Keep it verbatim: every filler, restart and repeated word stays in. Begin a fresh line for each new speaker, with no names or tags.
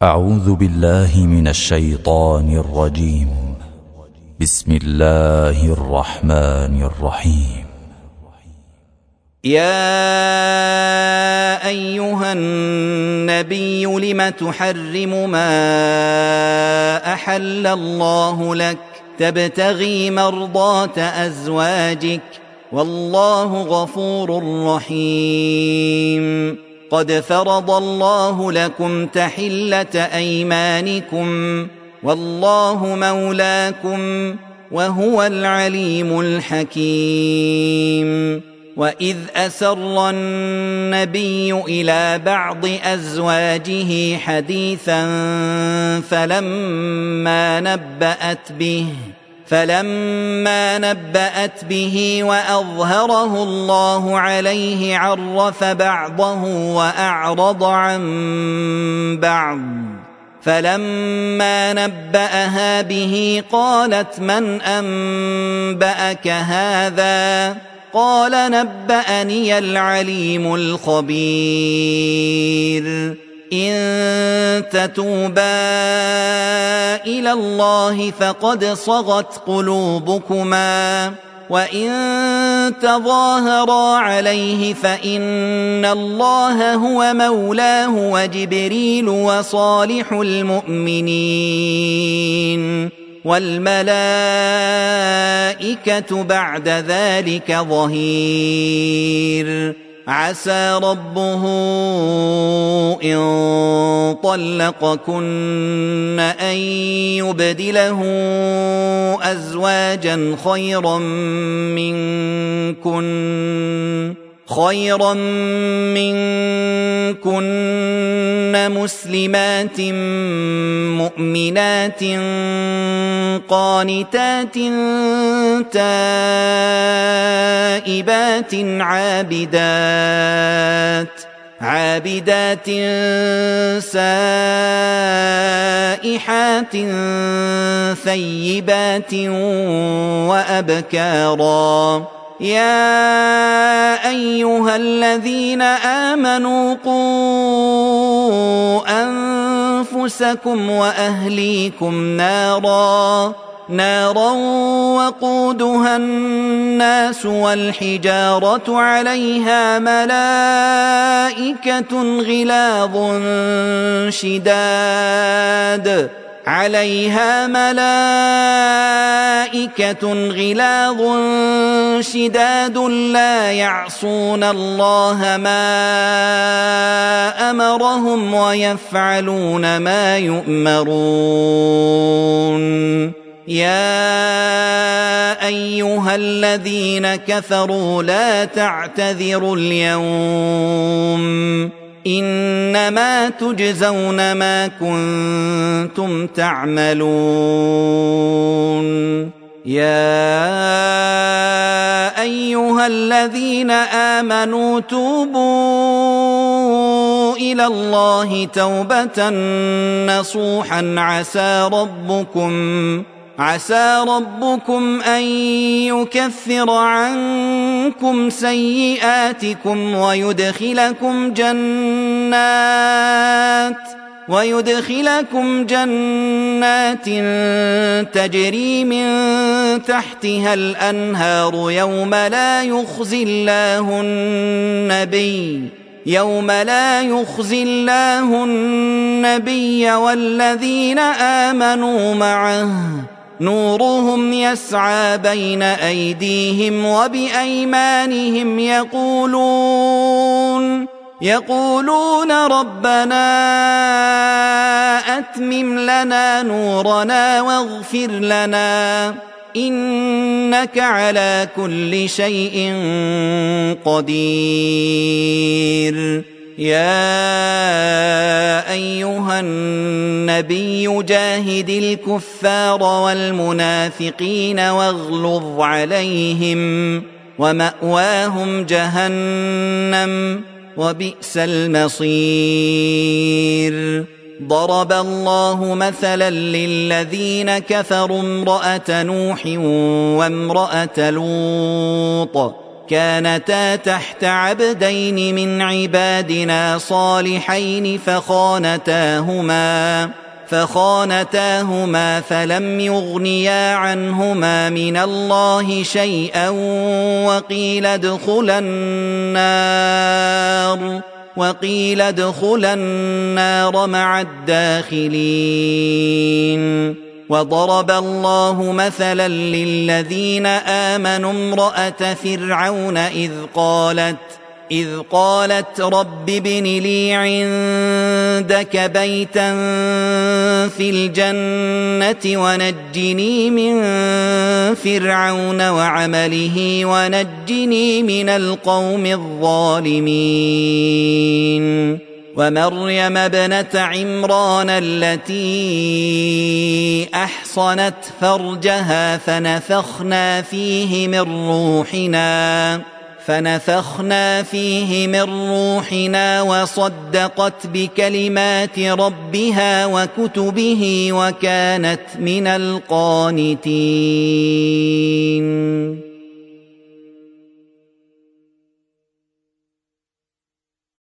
أعوذ بالله من الشيطان الرجيم. بسم الله الرحمن الرحيم.
يا أيها النبي لم تحرم ما أحل الله لك تبتغي مرضات أزواجك والله غفور رحيم. قد فرض الله لكم تحلة أيمانكم والله مولاكم وهو العليم الحكيم. وإذ أسر النبي إلى بعض أزواجه حديثا فلما نبأت به فلما نبأت به وأظهره الله عليه عرف بعضه وأعرض عن بعض. فلما نبأها به قالت من أنبأك هذا؟ قال نبأني العليم الخبير. إن تتوبا إلى الله فقد صغت قلوبكما وإن تظاهرا عليه فإن الله هو مولاه وجبريل وصالح المؤمنين والملائكة بعد ذلك ظهير. عسى ربه إن طلقكن أن يبدله أزواجا خيرا منكن خيرا منكن مسلمات مؤمنات قانتات تائبات عابدات عابدات سائحات ثيبات وأبكارا. يا أيها الذين آمنوا قوا أنفسكم وأهليكم نارا نارا وقودها الناس والحجارة عليها ملائكة غلاظ شداد عليها ملائكة غلاظ شداد لا يعصون الله ما أمرهم ويفعلون ما يؤمرون. يا أيها الذين كفروا لا تعتذروا اليوم إنما تجزون ما كنتم تعملون. يا أيها الذين آمنوا توبوا إلى الله توبة نصوحا عسى ربكم عسى ربكم أن يكفر عنكم سيئاتكم ويدخلكم جنات ويدخلكم جنات تجري من تحتها الأنهار يوم لا يخزي الله النبي يوم لا يخزي الله النبي والذين آمنوا معه نورهم يسعى بين أيديهم وبأيمانهم يقولون يقولون ربنا أتمم لنا نورنا واغفر لنا إنك على كل شيء قدير. يا أيها النبي جاهد الكفار والمنافقين واغلظ عليهم ومأواهم جهنم وبئس المصير. ضرب الله مثلا للذين كفروا امرأة نوح وامرأة لوط كانتا تحت عبدين من عبادنا صالحين فخانتاهما فخانتاهما فلم يغنيا عنهما من الله شيئا وقيل ادخلا النار وقيل ادخلا النار مع الداخلين. وضرب الله مثلا للذين آمنوا امرأة فرعون إذ قالت إذ قالت رب ابن لي عندك بيتا في الجنة ونجني من فرعون وعمله ونجني من القوم الظالمين. ومريم ابنة عمران التي أحصنت فرجها فنفخنا فيه من روحنا فنفخنا فيه من روحنا وصدقت بكلمات ربها وكتبه وكانت من القانتين.